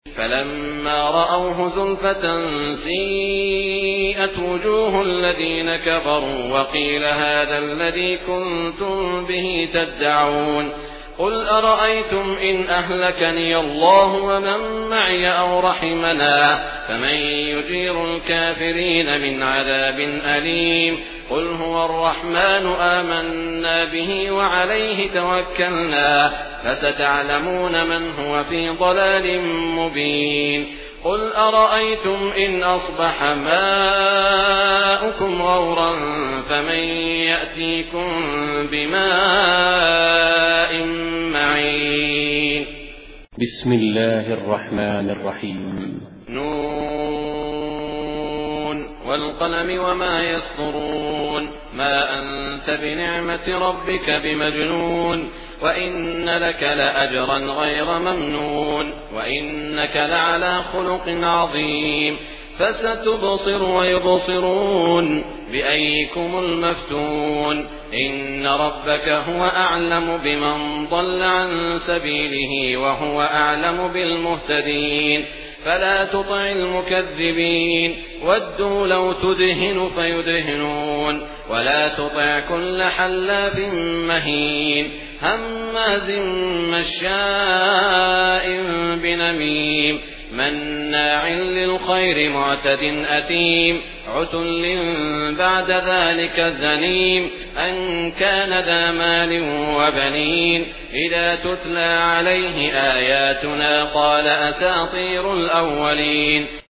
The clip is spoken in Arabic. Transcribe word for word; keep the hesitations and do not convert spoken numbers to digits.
فلما رأوه زلفة سيئت وجوه الذين كفروا وقيل هذا الذي كنتم به تدعون قل أرأيتم إن أهلكني الله ومن معي أو رحمنا فمن يجير الكافرين من عذاب أليم قل هو الرحمن آمنا به وعليه توكلنا فستعلمون من هو في ضلال مبين قل أرأيتم إن أصبح ماؤكم غورا فمن يأتيكم بماء معين. بسم الله الرحمن الرحيم. نون والقلم وما يسطرون ما أنت بنعمة ربك بمجنون وإن لك لأجرا غير ممنون وإنك لعلى خلق عظيم فستبصر ويبصرون بأيكم المفتون إن ربك هو أعلم بمن ضل عن سبيله وهو أعلم بالمهتدين فلا تطع المكذبين ودوا لو تدهن فيدهنون ولا تطع كل حلاف مهين هماز مشاء بنميم مناع للخير معتد أثيم عتل بعد ذلك زنيم أن كان ذا مال وبنين إذا تتلى عليه آياتنا قال أساطير الأولين